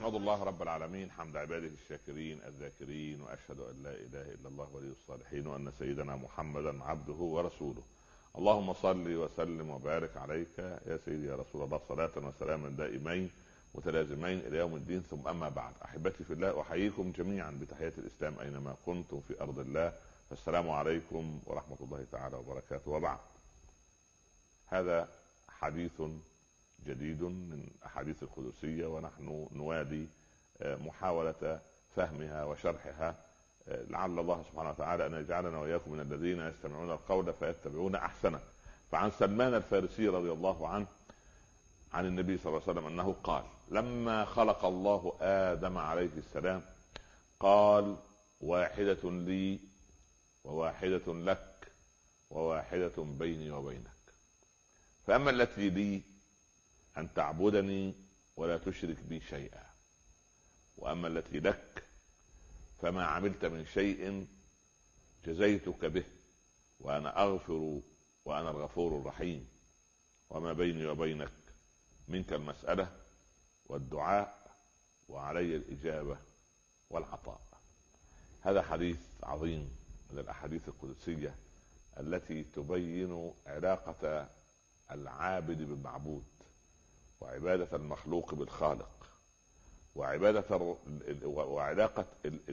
أحمد الله رب العالمين حمد عباده الشاكرين الذاكرين، وأشهد أن لا إله إلا الله ولي الصالحين، وأن سيدنا محمدا عبده ورسوله. اللهم صل وسلم وبارك عليك يا سيدي يا رسول الله، صلاة وسلاما دائمين متلازمين إلى يوم الدين. ثم أما بعد، أحبتي في الله، أحييكم جميعا بتحية الإسلام أينما كنتم في أرض الله، فالسلام عليكم ورحمة الله تعالى وبركاته. وبعد، هذا حديث جديد من أحاديث القدسية، ونحن نوادي محاولة فهمها وشرحها، لعل الله سبحانه وتعالى أن يجعلنا وإياكم من الذين يستمعون القول فيتبعون أحسنه. فعن سلمان الفارسي رضي الله عنه عن النبي صلى الله عليه وسلم أنه قال: لما خلق الله آدم عليه السلام قال: واحدة لي وواحدة لك وواحدة بيني وبينك، فأما التي لي أن تعبدني ولا تشرك بي شيئا، وأما التي لك فما عملت من شيء جزيتك به، وأنا أغفر وأنا الغفور الرحيم، وما بيني وبينك منك المسألة والدعاء وعلي الإجابة والعطاء. هذا حديث عظيم من الأحاديث القدسية التي تبين علاقة العابد بالمعبود، وعبادة المخلوق بالخالق، وعبادة وعلاقة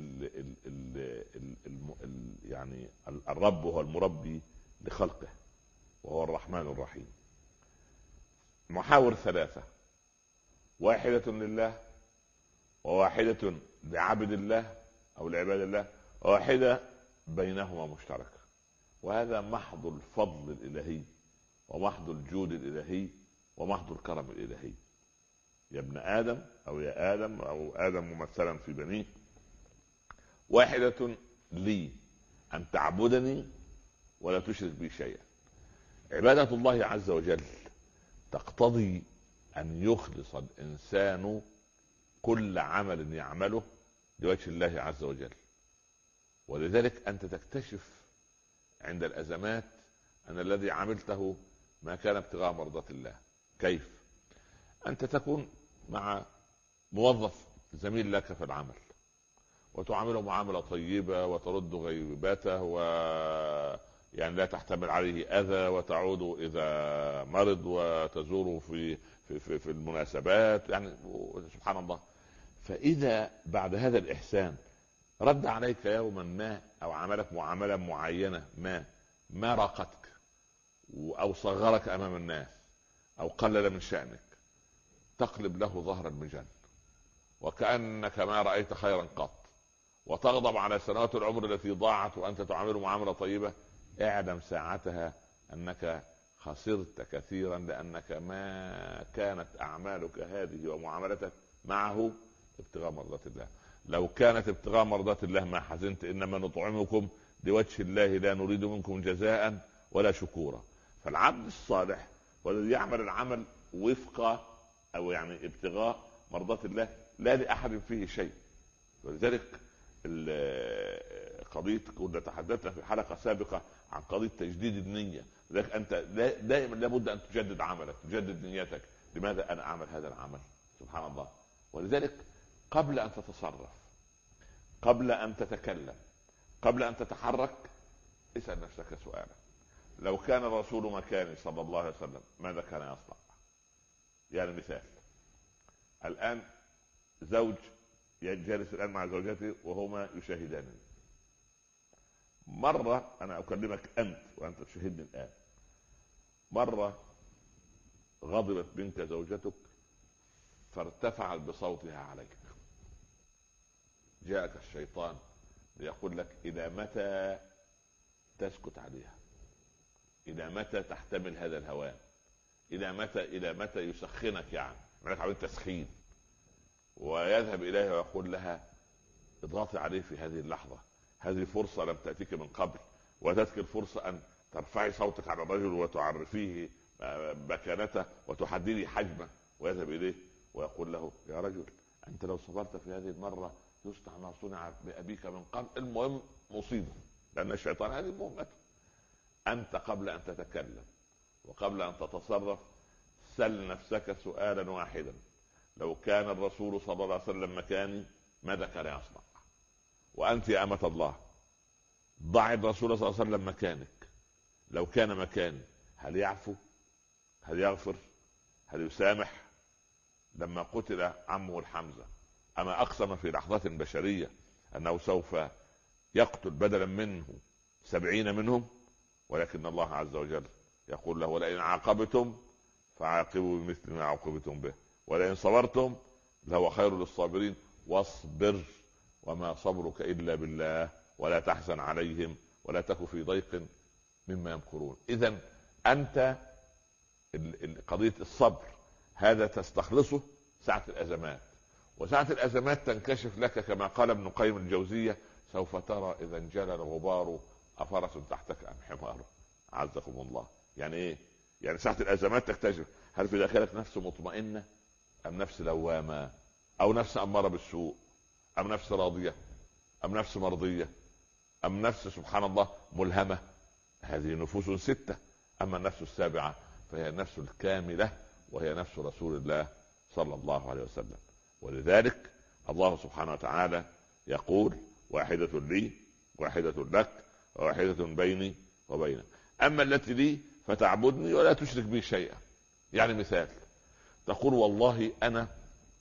يعني الرب هو المربي لخلقه، وهو الرحمن الرحيم. محاور ثلاثة: واحدة لله، وواحدة لعبد الله أو لعباد الله، وواحدة بينهما مشتركة. وهذا محض الفضل الإلهي، ومحض الجود الإلهي، ومحض الكرم الإلهي. يا ابن آدم أو يا آدم أو آدم ممثلا في بنيه، واحدة لي أن تعبدني ولا تشرك بي شيئا. عبادة الله عز وجل تقتضي أن يخلص الإنسان كل عمل يعمله لوجه الله عز وجل. ولذلك أنت تكتشف عند الأزمات أن الذي عملته ما كان ابتغاء مرضات الله. كيف؟ أنت تكون مع موظف زميل لك في العمل، وتعامله معاملة طيبة، وترد غيباته، يعني لا تحتمل عليه أذى، وتعود إذا مرض، وتزوره في المناسبات، يعني سبحان الله. فإذا بعد هذا الإحسان رد عليك يوما ما، أو عملك معاملة معينة ما راقتك، أو صغرك أمام الناس، أو قلل من شأنك، تقلب له ظهر المجن وكأنك ما رأيت خيرا قط، وتغضب على سنوات العمر التي ضاعت وأنت تعامله معاملة طيبة. اعلم ساعتها أنك خسرت كثيرا، لأنك ما كانت أعمالك هذه ومعاملتك معه ابتغاء مرضات الله. لو كانت ابتغاء مرضات الله ما حزنت. إنما نطعمكم لوجه الله لا نريد منكم جزاء ولا شكورا. فالعبد الصالح والذي يعمل العمل وفق أو يعني ابتغاء مرضات الله لا لأحد فيه شيء. ولذلك قضية كنا تحدثنا في حلقة سابقة عن قضية تجديد النية. لذلك أنت دائما لابد أن تجدد عملك، تجدد نيتك. لماذا أنا أعمل هذا العمل؟ سبحان الله. ولذلك قبل أن تتصرف، قبل أن تتكلم، قبل أن تتحرك، اسأل نفسك سؤالا: لو كان الرسول مكاني صلى الله عليه وسلم ماذا كان يصنع؟ يعني مثال: الآن زوج جالس الآن مع زوجته وهما يشاهدانني. مرة أنا أكلمك أنت وأنت تشاهدني الآن، مرة غضبت منك زوجتك فارتفعت بصوتها عليك، جاءك الشيطان ليقول لك: إلى متى تسكت عليها؟ إلى متى تحتمل هذا الهوان؟ إلى متى يسخنك؟ يعني مالك عملت تسخين. ويذهب إليها ويقول لها: اضغطي عليه في هذه اللحظة، هذه فرصة لم تأتيك من قبل، وتذكر فرصة أن ترفعي صوتك على الرجل وتعرفيه مكانته وتحددي حجمه. ويذهب إليه ويقول له: يا رجل، أنت لو صبرت في هذه المرة يصنع ما صنع بأبيك من قبل. المهم مصيبة، لأن الشيطان هذه مهمته. أنت قبل أن تتكلم وقبل أن تتصرف سل نفسك سؤالا واحدا: لو كان الرسول صلى الله عليه وسلم مكاني ماذا كان يصنع؟ وأنت يا أمة الله ضع الرسول صلى الله عليه وسلم مكانك، لو كان مكاني هل يعفو؟ هل يغفر؟ هل يسامح؟ لما قتل عمه الحمزة أما أقسم في لحظة بشرية أنه سوف يقتل بدلا منه 70 منهم؟ ولكن الله عز وجل يقول له ولئن عاقبتم فعاقبوا بمثل ما عوقبتم به ولئن صبرتم لهو خير للصابرين واصبر وما صبرك إلا بالله ولا تحزن عليهم ولا تك في ضيق مما يمكرون. إذن أنت قضية الصبر هذا تستخلصه ساعة الأزمات، وساعة الأزمات تنكشف لك كما قال ابن قيم الجوزية سوف ترى إذا انجلى الغبار أفرس تحتك أم حمار. عزكم الله. يعني إيه؟ يعني ساعة الأزمات تكتشف هل في داخلك نفس مطمئنة أم نفس لوامة أو نفس أمارة بالسوء أم نفس راضية أم نفس مرضية أم نفس سبحان الله ملهمة. هذه نفوس 6. أما النفس السابعة فهي النفس الكاملة وهي نفس رسول الله صلى الله عليه وسلم. ولذلك الله سبحانه وتعالى يقول واحدة لي واحدة لك وواحدة بيني وبينك أما التي لي فتعبدني ولا تشرك بي شيئا. يعني مثال تقول والله أنا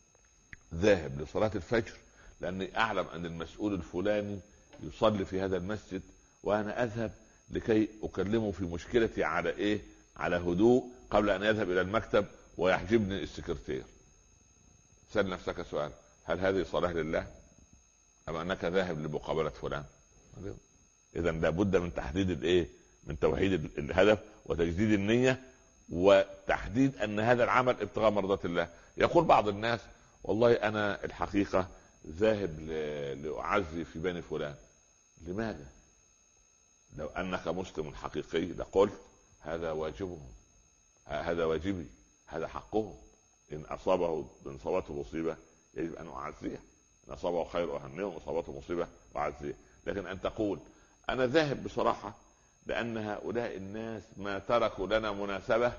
ذاهب لصلاة الفجر لأني أعلم أن المسؤول الفلاني يصلي في هذا المسجد وأنا أذهب لكي أكلمه في مشكلتي على إيه؟ على هدوء قبل أن يذهب إلى المكتب ويحجبني السكرتير. سأل نفسك سؤال هل هذه صلاة لله أم أنك ذاهب لمقابلة فلان؟ إذا لابد من تحديد الإيه؟ من توحيد الهدف وتجديد النية وتحديد أن هذا العمل ابتغاء مرضات الله. يقول بعض الناس والله أنا الحقيقة ذاهب لأعزي في بني فلان. لماذا؟ لو أنك مسلم حقيقي لقلت هذا واجبهم، هذا واجبي، هذا حقهم. إن أصابته مصيبة يجب أن أعزيه، إن أصابه خير أهنيه وإن أصابته مصيبة أعزيه. لكن أن تقول أنا ذاهب بصراحة لأن هؤلاء الناس ما تركوا لنا مناسبة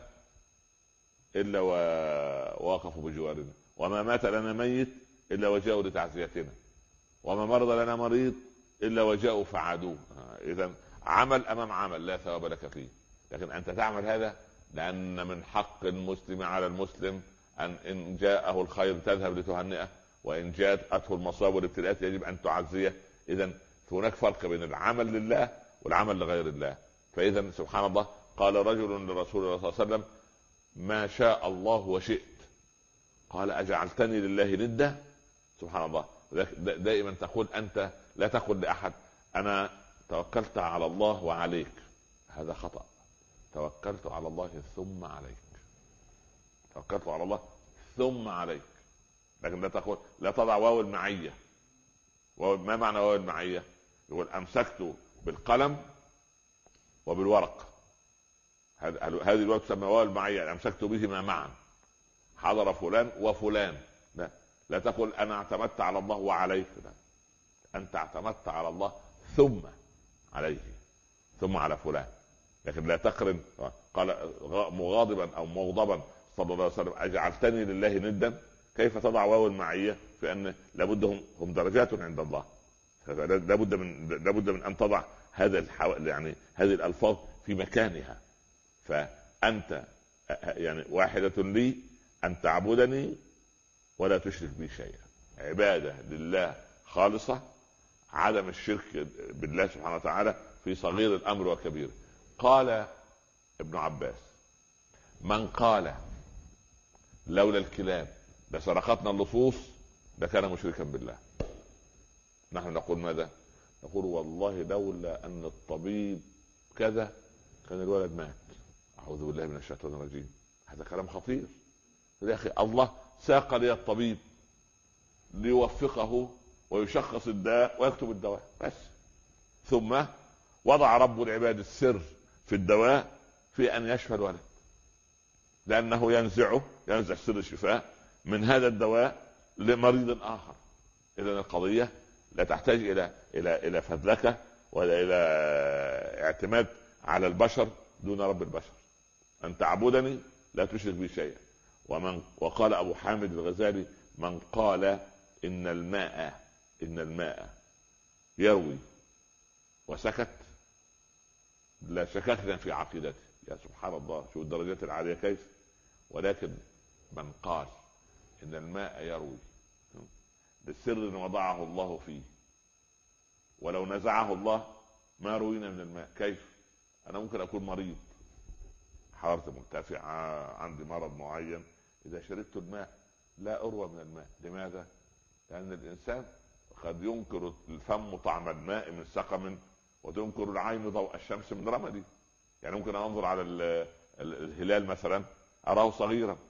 إلا ووقفوا بجوارنا، وما مات لنا ميت إلا وجاءوا لتعزيتنا، وما مرض لنا مريض إلا وجاءوا فعادوه. إذن عمل أمام عمل لا ثواب لك فيه. لكن أنت تعمل هذا لأن من حق المسلم على المسلم أن إن جاءه الخير تذهب لتهنئه، وإن جاءته المصائب والابتلاءات يجب أن تعزيه. إذن هناك فرق بين العمل لله والعمل لغير الله. فإذا سبحان الله قال رجل لرسول الله صلى الله عليه وسلم ما شاء الله وشئت، قال أجعلتني لله ندا؟ سبحان الله. دائما تقول أنت لا تقول لأحد أنا توكلت على الله وعليك، هذا خطأ. توكلت على الله ثم عليك، توكلت على الله ثم عليك. لكن لا تقول لا تضع واو المعية. ما معنى واو المعية؟ يقول أمسكت بالقلم وبالورق، هذه الواو تسمى واو المعية، أمسكت بهما معا، حضر فلان وفلان. لا تقول أنا اعتمدت على الله وعليك، لا، أنت اعتمدت على الله ثم عليه ثم على فلان. لكن لا تقرن. قال مغاضبا أو مغضبا صلى الله عليه وسلم أجعلتني لله ندا؟ كيف تضع واو المعية في أن لابد هم درجات عند الله، لابد من أن تضع يعني هذه الألفاظ في مكانها. فأنت يعني واحدة لي أن تعبدني ولا تشرك بي شيئا، عبادة لله خالصة، عدم الشرك بالله سبحانه وتعالى في صغير الأمر وكبير. قال ابن عباس من قال لولا الكلاب لسرقتنا اللصوص لكان مشركا بالله. نحن نقول ماذا؟ نقول والله لولا أن الطبيب كذا كان الولد مات. أعوذ بالله من الشيطان الرجيم. هذا كلام خطير يا أخي. الله ساق لي الطبيب ليوفقه ويشخص الداء ويكتب الدواء بس، ثم وضع رب العباد السر في الدواء في أن يشفى الولد، لأنه ينزع سر الشفاء من هذا الدواء لمريض آخر. إذن القضية لا تحتاج إلى فذلكة ولا إلى اعتماد على البشر دون رب البشر. أن تعبدني لا تشرك بي شيئا. وقال أبو حامد الغزالي من قال إن الماء يروي وسكت لا شككنا في عقيدته. يا سبحان الله، شو الدرجات العالية كيف. ولكن من قال إن الماء يروي للسر وضعه الله فيه، ولو نزعه الله ما روينا من الماء. كيف؟ أنا ممكن أكون مريض، حرارتي مرتفعة، عندي مرض معين، إذا شربت الماء لا أروى من الماء. لماذا؟ لأن الإنسان قد ينكر الفم طعم الماء من سقم، وتنكر العين ضوء الشمس من رمدي. يعني ممكن أنظر على الهلال مثلا أراه صغيرا،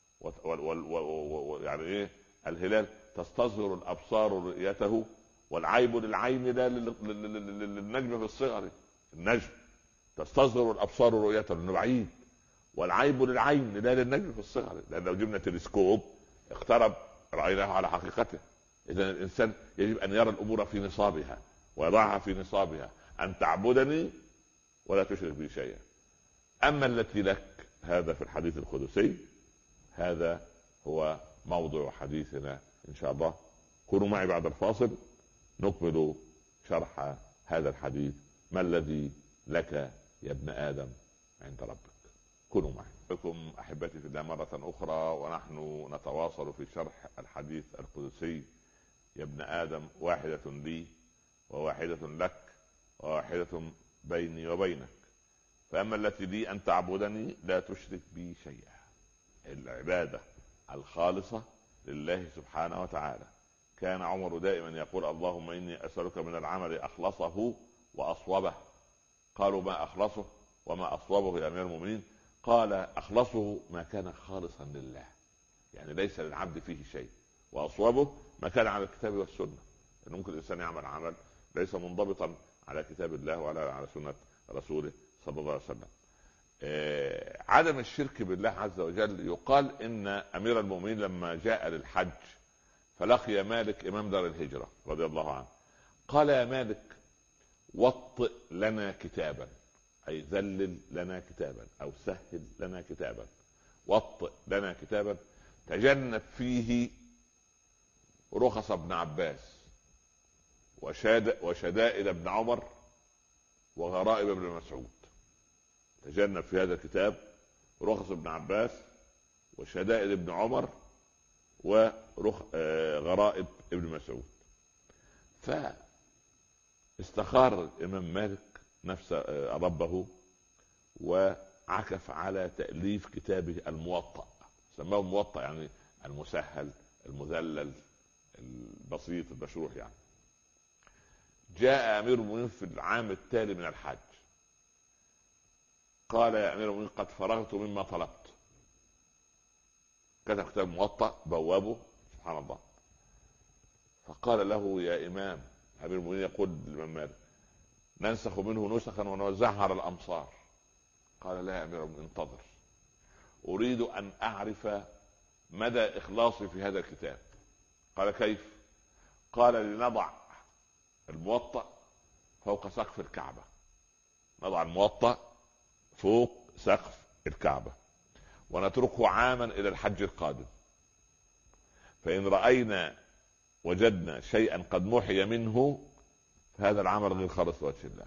يعني إيه الهلال؟ تستصغر الأبصار رؤيته، والعيب للعين لا للنجم في الصغر. النجم تستصغر الأبصار رؤيته لأنه بعيد، والعيب للعين لا للنجم في الصغر، لأن لو جبنا تلسكوب اقترب رأيناه على حقيقته. إذا الإنسان يجب أن يرى الأمور في نصابها ويضعها في نصابها، أن تعبدني ولا تشرك بي شيئا. أما التي لك هذا في الحديث القدسي، هذا هو موضوع حديثنا إن شاء الله. كونوا معي بعد الفاصل نكمل شرح هذا الحديث. ما الذي لك يا ابن آدم عند ربك؟ كونوا معي. بكم أحبتي في الله مرة أخرى، ونحن نتواصل في شرح الحديث القدسي: يا ابن آدم واحدة لي وواحدة لك وواحدة بيني وبينك، فأما التي لي أن تعبدني لا تشرك بي شيئا. العبادة الخالصة لله سبحانه وتعالى. كان عمر دائما يقول: اللهم إني أسألك من العمل أخلصه وأصوبه. قالوا: ما أخلصه وما أصوبه يا أمير المؤمنين؟ قال: أخلصه ما كان خالصا لله، يعني ليس للعبد فيه شيء، وأصوبه ما كان على الكتاب والسنة. يعني ممكن الإنسان يعمل عمل ليس منضبطا على كتاب الله ولا على سنة رسوله صلى الله عليه وسلم. عدم الشرك بالله عز وجل. يقال إن أمير المؤمنين لما جاء للحج فلقي مالك إمام دار الهجرة رضي الله عنه، قال: يا مالك وطئ لنا كتابا، أي ذلل لنا كتابا أو سهل لنا كتابا. وطئ لنا كتابا تجنب فيه رخص ابن عباس وشدائد ابن عمر وغرائب ابن مسعود. تجنب في هذا الكتاب رخص ابن عباس وشدائد ابن عمر وغرائب ابن مسعود. فاستخار الإمام مالك نفس ربه وعكف على تأليف كتابه الموطأ. سماه الموطأ يعني المسهل المذلل البسيط المشروح. يعني جاء أمير المؤمنين في العام التالي من الحج، قال: يا أمير المؤمنين قد فرغت مما طلبت. كتب كتاب موطأ بوابه سبحان الله. فقال له: يا إمام، أمير المؤمنين يقول للإمام مالك: ننسخ منه نسخا ونوزعها على الأمصار. قال: لا يا أمير المؤمنين، انتظر، أريد أن أعرف مدى إخلاصي في هذا الكتاب. قال: كيف؟ قال: لنضع الموطأ فوق سقف الكعبة. نضع الموطأ فوق سقف الكعبة ونتركه عاما إلى الحج القادم، فإن رأينا وجدنا شيئا قد محي منه فهذا العمل غير خالص لوجه الله.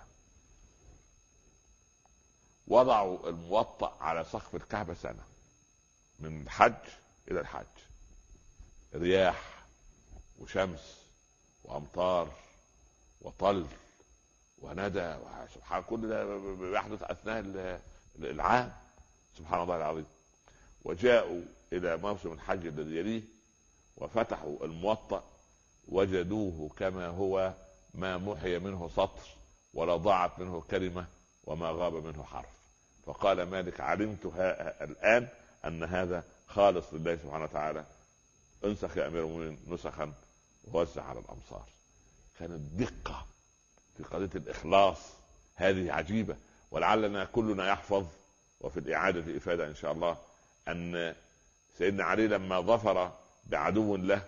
وضعوا الموطأ على سقف الكعبة سنة، من الحج إلى الحج، رياح وشمس وأمطار وطل وندى سبحان، كل ده بيحدث أثناء العام سبحان الله العظيم. وجاءوا إلى موسم الحج الذي يليه وفتحوا الموطأ وجدوه كما هو، ما محي منه سطر ولا ضاعت منه كلمة وما غاب منه حرف. فقال مالك: علمت الآن أن هذا خالص لله سبحانه وتعالى. انسخ يا أمير المؤمنين نسخا ووزع على الأمصار. كانت دقة في قضية الإخلاص هذه عجيبة، ولعلنا كلنا يحفظ. وفي الإعادة إفادة إن شاء الله أن سيدنا علي لما ظفر بعدو له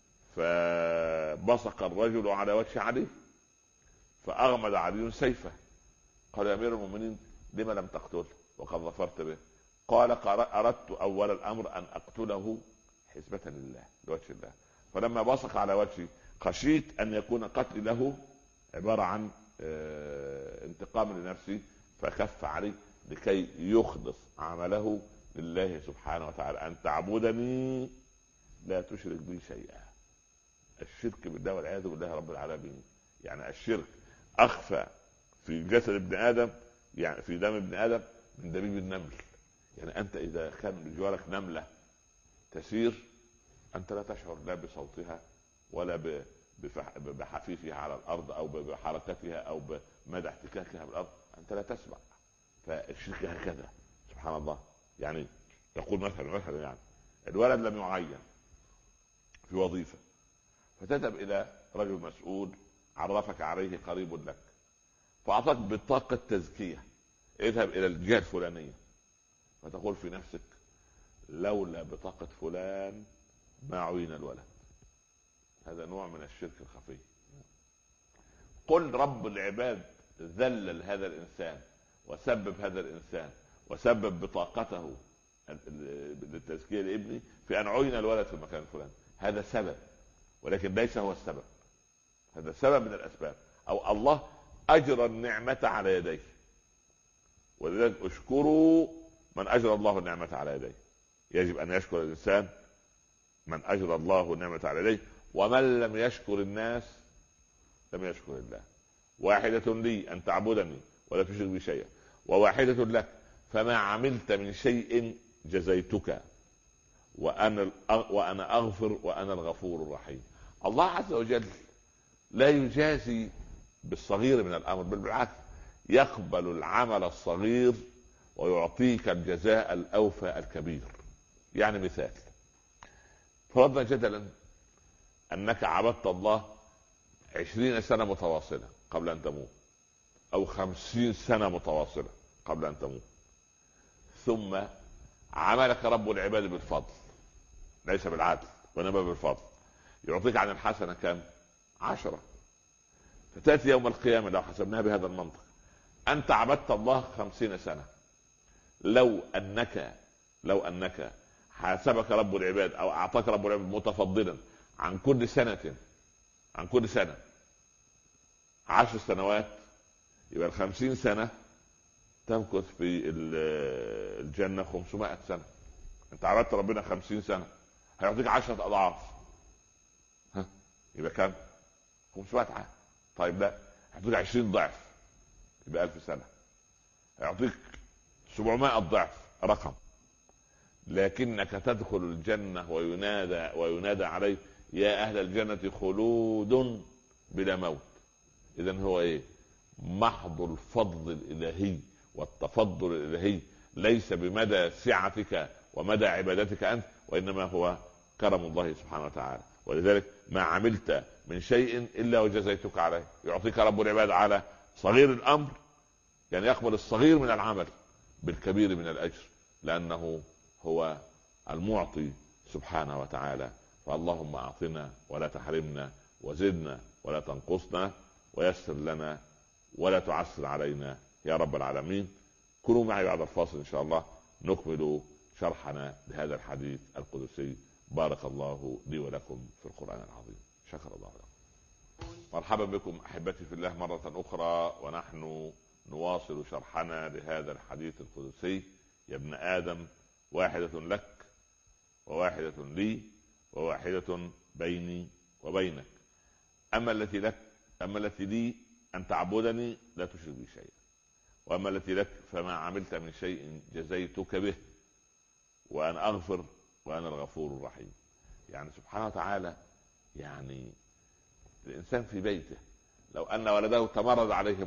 فبصق الرجل على وجه علي فأغمد علي سيفه. قال: يا أمير المؤمنين لما لم تقتله وقد ظفرت به؟ قال: أردت أول الأمر أن أقتله حسبة لله لوجه الله. فلما بصق على وجهي خشيت ان يكون قتلي له عبارة عن انتقام لنفسي، فكف عليه لكي يخلص عمله لله سبحانه وتعالى. ان تعبدني لا تشرك بي شيئا. الشرك بالله والعياذ بالله رب العالمين. يعني الشرك اخفى في جسد ابن ادم، يعني في دم ابن ادم، من دبيب النمل. يعني انت اذا كان بجوارك نمله تسير، انت لا تشعر لا بصوتها ولا بحفيفها على الارض او بحركتها او بمدى احتكاكها بالارض، انت لا تسمع. فالشرك هكذا سبحان الله. يعني يقول مثلا يعني الولد لم يعين في وظيفه، فتذهب الى رجل مسؤول عرفك عليه قريب لك، فاعطاك بطاقه تزكيه، اذهب الى الجهه الفلانيه، فتقول في نفسك لولا بطاقه فلان ما عين الولد. هذا نوع من الشرك الخفي. قل رب العباد ذلل هذا الانسان وسبب هذا الانسان وسبب بطاقته للتزكيه لابني في ان عين الولد في المكان الفلاني. هذا سبب ولكن ليس هو السبب، هذا سبب من الاسباب. او الله اجرى النعمه على يديه، ولذلك اشكروا من اجرى الله النعمه على يديه. يجب ان يشكر الانسان من اجرى الله النعمه على يديه، ومن لم يشكر الناس لم يشكر الله. واحدة لي أن تعبدني ولا تشرك بي شيئا، وواحدة لك فما عملت من شيء جزيتك وأنا أغفر وأنا الغفور الرحيم. الله عز وجل لا يجازي بالصغير من الأمر، بل بالعكس يقبل العمل الصغير ويعطيك الجزاء الأوفى الكبير. يعني مثال، فرضنا جدلا أنك عبدت الله 20 سنة متواصلة قبل أن تموت، أو 50 سنة متواصلة قبل أن تموت، ثم عملك رب العباد بالفضل، ليس بالعدل وإنما بالفضل، يعطيك عن الحسنة كم؟ 10. فتأتي يوم القيامة لو حسبناها بهذا المنطق، أنت عبدت الله 50 سنة، لو أنك حاسبك رب العباد أو أعطاك رب العباد متفضلا عن كل سنة 10 سنوات، يبقى 50 سنة تمكث في الجنة 500 سنة. انت عبدت ربنا 50 سنة، هيعطيك 10 أضعاف، يبقى كم؟ 500 عام. طيب لا، هيعطيك 20 ضعف، يبقى 1000 سنة. هيعطيك 700 ضعف رقم، لكنك تدخل الجنة وينادى عليه يا أهل الجنة خلود بلا موت. إذن هو إيه؟ محض الفضل الإلهي والتفضل الإلهي، ليس بمدى سعتك ومدى عبادتك أنت، وإنما هو كرم الله سبحانه وتعالى. ولذلك ما عملت من شيء إلا وجزيتك عليه. يعطيك رب العباد على صغير الأمر، يعني يقبل الصغير من العمل بالكبير من الأجر، لأنه هو المعطي سبحانه وتعالى. فاللهم أعطنا ولا تحرمنا، وزدنا ولا تنقصنا، ويسر لنا ولا تعسر علينا يا رب العالمين. كونوا معي بعد الفاصل إن شاء الله نكمل شرحنا لهذا الحديث القدسي. بارك الله لي ولكم في القرآن العظيم. شكر الله لكم. مرحبا بكم أحبتي في الله مرة أخرى، ونحن نواصل شرحنا لهذا الحديث القدسي. يا ابن آدم، واحدة لك وواحدة لي وواحدة بيني وبينك. أما التي لي أن تعبدني لا تشرك بي شيئا، وأما التي لك فما عملت من شيء جزيتك به وأنا أغفر وأنا الغفور الرحيم. يعني سبحانه وتعالى، يعني الإنسان في بيته لو أن ولده تمرد عليه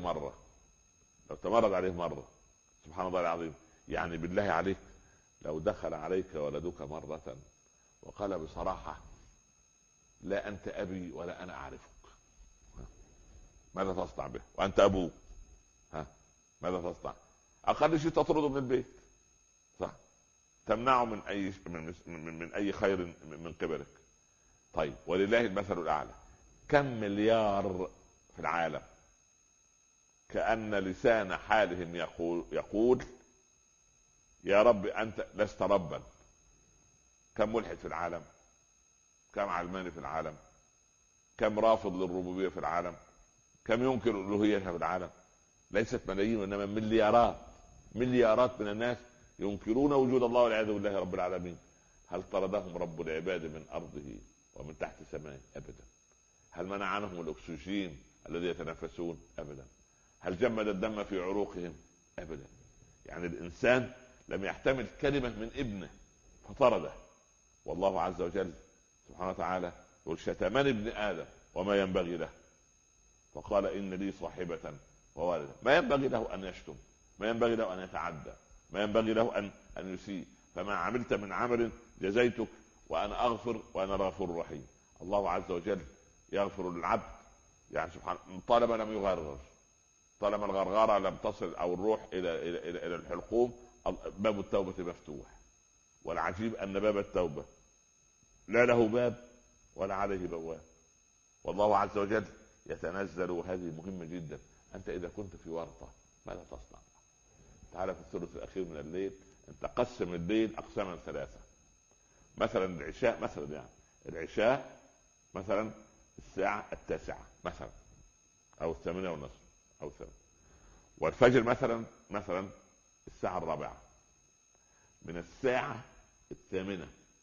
مرة، سبحان الله العظيم، يعني بالله عليك لو دخل عليك ولدك مرة وقال بصراحة لا أنت أبي ولا أنا أعرفك، ماذا تصنع به؟ وأنت أبوه، ماذا تصنع؟ أقل شيء تطرده من البيت، صح؟ تمنعه من أي خير من قبلك. طيب، ولله المثل الأعلى. كم مليار في العالم كأن لسان حالهم يقول يا رب أنت لست ربا. كم ملحد في العالم؟ كم علماني في العالم؟ كم رافض للربوبيه في العالم؟ كم ينكر الالوهيه في العالم؟ ليست ملايين وانما مليارات، مليارات من الناس ينكرون وجود الله والعياذ بالله رب العالمين. هل طردهم رب العباد من ارضه ومن تحت سمائه؟ ابدا. هل منع عنهم الاكسجين الذي يتنفسون؟ ابدا. هل جمد الدم في عروقهم؟ ابدا. يعني الانسان لم يحتمل كلمه من ابنه فطرده. والله عز وجل سبحانه وتعالى يقول شتمني ابن ادم وما ينبغي له، فقال ان لي صاحبه ووالدا. ما ينبغي له ان يشتم، ما ينبغي له ان يتعدى، ما ينبغي له ان يسيء. فما عملت من عمل جزيتك وانا اغفر وانا الغفور الرحيم. الله عز وجل يغفر للعبد يعني سبحانه طالما لم يغرغر، طالما الغرغره لم تصل او الروح الى الحلقوم، باب التوبه مفتوح. والعجيب ان باب التوبه لا له باب ولا عليه بواب. والله عز وجل يتنزل، وهذه مهمه جدا. انت اذا كنت في ورطه ماذا تصنع؟ تعال في الثلث الاخير من الليل انت قسم الليل اقساما ثلاثه. مثلا العشاء، مثلا يعني العشاء مثلا الساعه 9 مثلا، او 8:30 او 7، والفجر مثلا الساعه 4. من الساعه 8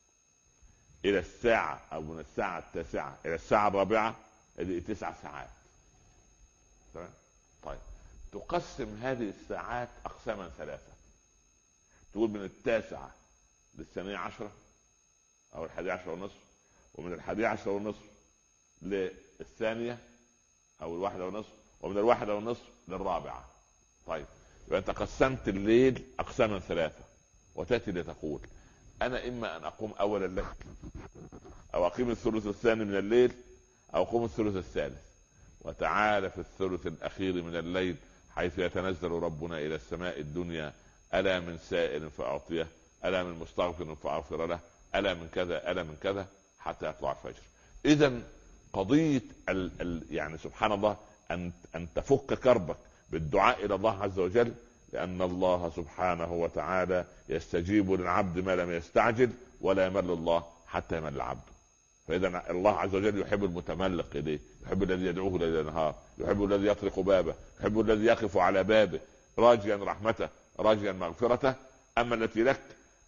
الى الساعه، او من الساعه 9 الى الساعه 4 هذه 9 ساعات. تمام؟ طيب تقسم هذه الساعات اقساما ثلاثه. تقول من 9 لل12 او 11:30، ومن 11:30 للثانيه او 1:30، ومن 1:30 لل4. طيب يبقى انت قسمت الليل اقساما ثلاثه، وتاتي لتقول انا اما ان اقوم اول الليل، او اقيم الثلث الثاني من الليل، او اقوم الثلث الثالث. وتعالى في الثلث الاخير من الليل حيث يتنزل ربنا الى السماء الدنيا: الا من سائل فاعطيه، الا من مستغفر فاغفر له، الا من كذا، الا من كذا، حتى يطلع الفجر. اذا قضيه يعني سبحان الله ان تفك كربك بالدعاء الى الله عز وجل، لان الله سبحانه وتعالى يستجيب للعبد ما لم يستعجل، ولا يمل الله حتى يمل العبد. فاذا الله عز وجل يحب المتملق اليه، يحب الذي يدعوه ليل نهار، يحب الذي يطرق بابه، يحب الذي يقف على بابه راجيا رحمته راجيا مغفرته. اما التي لك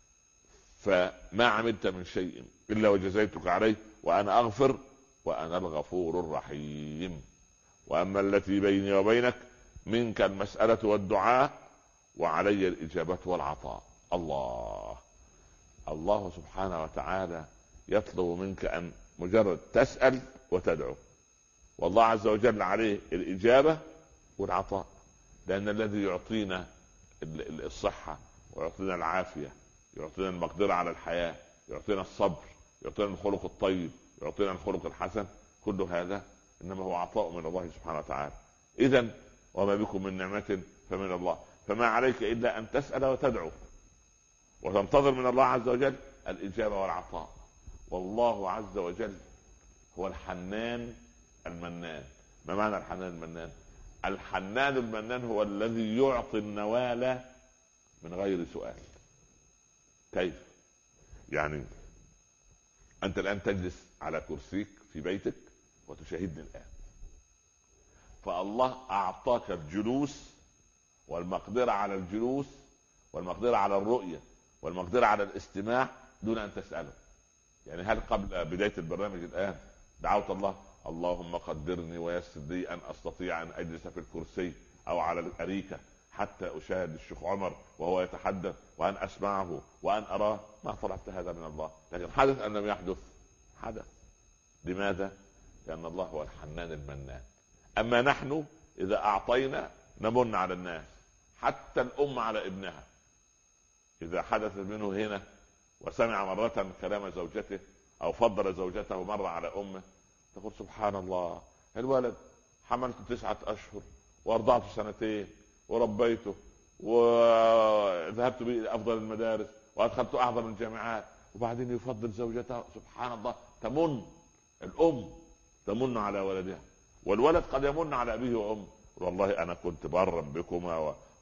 فما عملت من شيء الا وجزيتك عليه وانا اغفر وانا الغفور الرحيم. واما التي بيني وبينك منك المسألة والدعاء، وعلي الإجابة والعطاء. الله سبحانه وتعالى يطلب منك أن مجرد تسأل وتدعو، والله عز وجل عليه الإجابة والعطاء. لأن الذي يعطينا الصحة، ويعطينا العافية، يعطينا المقدرة على الحياة، يعطينا الصبر، يعطينا الخلق الطيب، يعطينا الخلق الحسن، كل هذا إنما هو عطاء من الله سبحانه وتعالى. إذن وما بكم من نعمة فمن الله، فما عليك إلا أن تسأل وتدعو وتنتظر من الله عز وجل الإجابة والعطاء. والله عز وجل هو الحنان المنان. ما معنى الحنان المنان؟ الحنان المنان هو الذي يعطي النوال من غير سؤال. كيف؟ يعني أنت الآن تجلس على كرسيك في بيتك وتشاهدني الآن، فالله أعطاك الجلوس والمقدرة على الجلوس والمقدرة على الرؤية والمقدرة على الاستماع دون أن تسأله. يعني هل قبل بداية البرنامج الآن دعوت الله اللهم قدرني ويسر لي أن أستطيع أن أجلس في الكرسي أو على الأريكة حتى أشاهد الشيخ عمر وهو يتحدث وأن أسمعه وأن أراه؟ ما طلبت هذا من الله. لكن حدث أن لم يحدث، حدث. لماذا؟ لأن الله هو الحنان المنان. أما نحن إذا أعطينا نمن على الناس، حتى الأم على ابنها إذا حدث منه هنا وسمع مرة كلام زوجته أو فضل زوجته مرة على أمه، تقول سبحان الله، الولد حملته 9 أشهر وأرضعته 2 سنين وربيته وذهبت به إلى أفضل المدارس وأدخلته أعظم الجامعات، وبعدين يفضل زوجته. سبحان الله، تمن الأم تمن على ولدها، والولد قد يمن على أبيه وأمه. والله أنا كنت برا بكما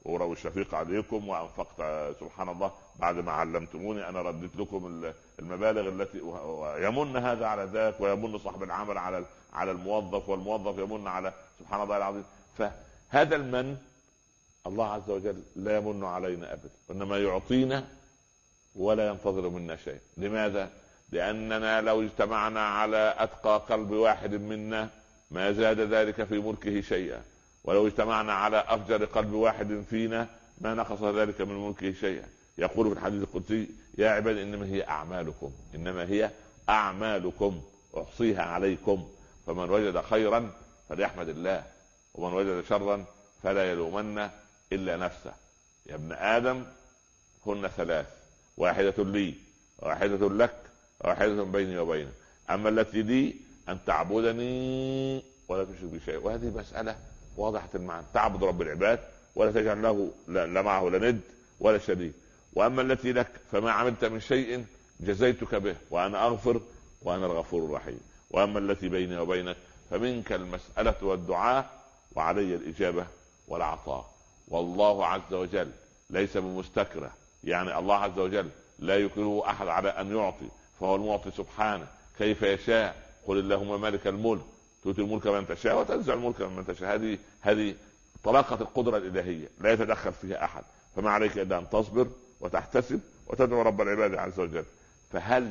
والشفيق عليكم وانفقت سبحان الله بعد ما علمتموني انا رديت لكم المبالغ التي، ويمن هذا على ذاك، ويمن صاحب العمل على الموظف، والموظف يمن على سبحان الله العظيم. فهذا المن الله عز وجل لا يمن علينا ابدا، انما يعطينا ولا ينتظر منا شيء. لماذا؟ لاننا لو اجتمعنا على اتقى قلب واحد منا ما زاد ذلك في ملكه شيئا، ولو اجتمعنا على افجر قلب واحد فينا ما نقص ذلك من ملكه شيئا. يقول في الحديث القدسي: يا عباد انما هي اعمالكم، انما هي اعمالكم احصيها عليكم، فمن وجد خيرا فليحمد الله، ومن وجد شرا فلا يلومن الا نفسه. يا ابن ادم هن ثلاث: واحدة لي، واحدة لك، واحدة بيني وبينك. اما التي لي ان تعبدني ولا تشرك بي شيء، وهذه مسألة واضحة المعنى: تعبد رب العباد ولا تجعل له لا معه لا ند ولا شريك. واما التي لك فما عملت من شيء جزيتك به وانا اغفر وانا الغفور الرحيم. واما التي بيني وبينك فمنك المسألة والدعاء وعلي الإجابة والعطاء. والله عز وجل ليس بمستكره، يعني الله عز وجل لا يكره احد على ان يعطي، فهو المعطي سبحانه كيف يشاء. قل اللهم مالك الملك تؤتي الملك من تشاء وتنزع الملك من تشاء. هذه طلاقة القدرة الإلهية لا يتدخل فيها احد. فما عليك الا ان تصبر وتحتسب وتدعو رب العباد عز وجل. فهل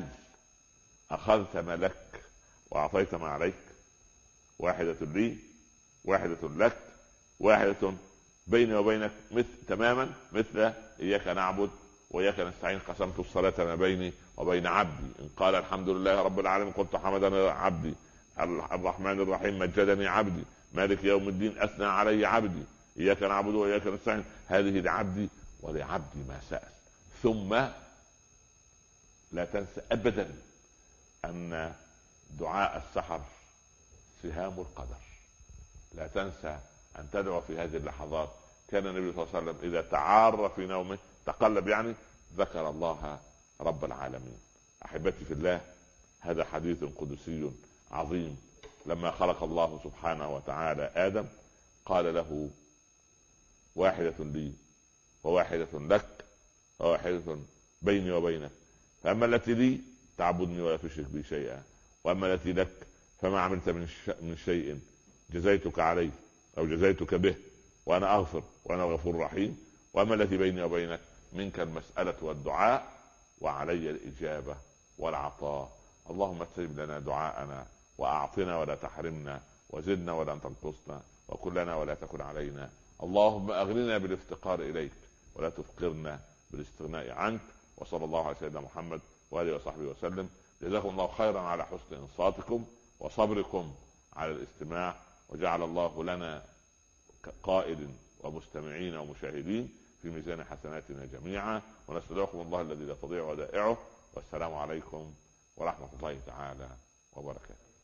اخذت ما لك واعطيت ما عليك؟ واحدة لي، واحدة لك، واحدة بيني وبينك، تماما مثل اياك نعبد واياك نستعين. قسمت الصلاة ما بيني وبين عبدي، ان قال الحمد لله رب العالمين قلت حمدنا عبدي، الرحمن الرحيم مجدني عبدي، مالك يوم الدين اثنى علي عبدي، اياك نعبد واياك نستعين. هذه لعبدي ولعبدي ما سأل. ثم لا تنسى ابدا ان دعاء السحر سهام القدر. لا تنسى ان تدعو في هذه اللحظات. كان النبي صلى الله عليه وسلم اذا تعار في نومه تقلب، يعني ذكر الله رب العالمين. احبتي في الله، هذا حديث قدسي عظيم. لما خلق الله سبحانه وتعالى ادم قال له: واحدة لي، وواحدة لك، وواحدة بيني وبينك. فاما التي لي تعبدني ولا تشرك بي شيئا، واما التي لك فما عملت من شيء جزيتك عليه او جزيتك به وانا اغفر وانا الغفور الرحيم. واما التي بيني وبينك منك المسألة والدعاء وعلي الإجابة والعطاء. اللهم استجب لنا دعاءنا، واعطنا ولا تحرمنا، وزدنا ولا تنقصنا، وكلنا ولا تكن علينا. اللهم اغننا بالافتقار اليك ولا تفقرنا بالاستغناء عنك. وصلى الله على سيدنا محمد واله وصحبه وسلم. جزاكم الله خيرا على حسن انصاتكم وصبركم على الاستماع، وجعل الله لنا قائد ومستمعين ومشاهدين في ميزان حسناتنا جميعا. ونستودعكم الله الذي لا تضيع ودائعه. والسلام عليكم ورحمة الله تعالى وبركاته.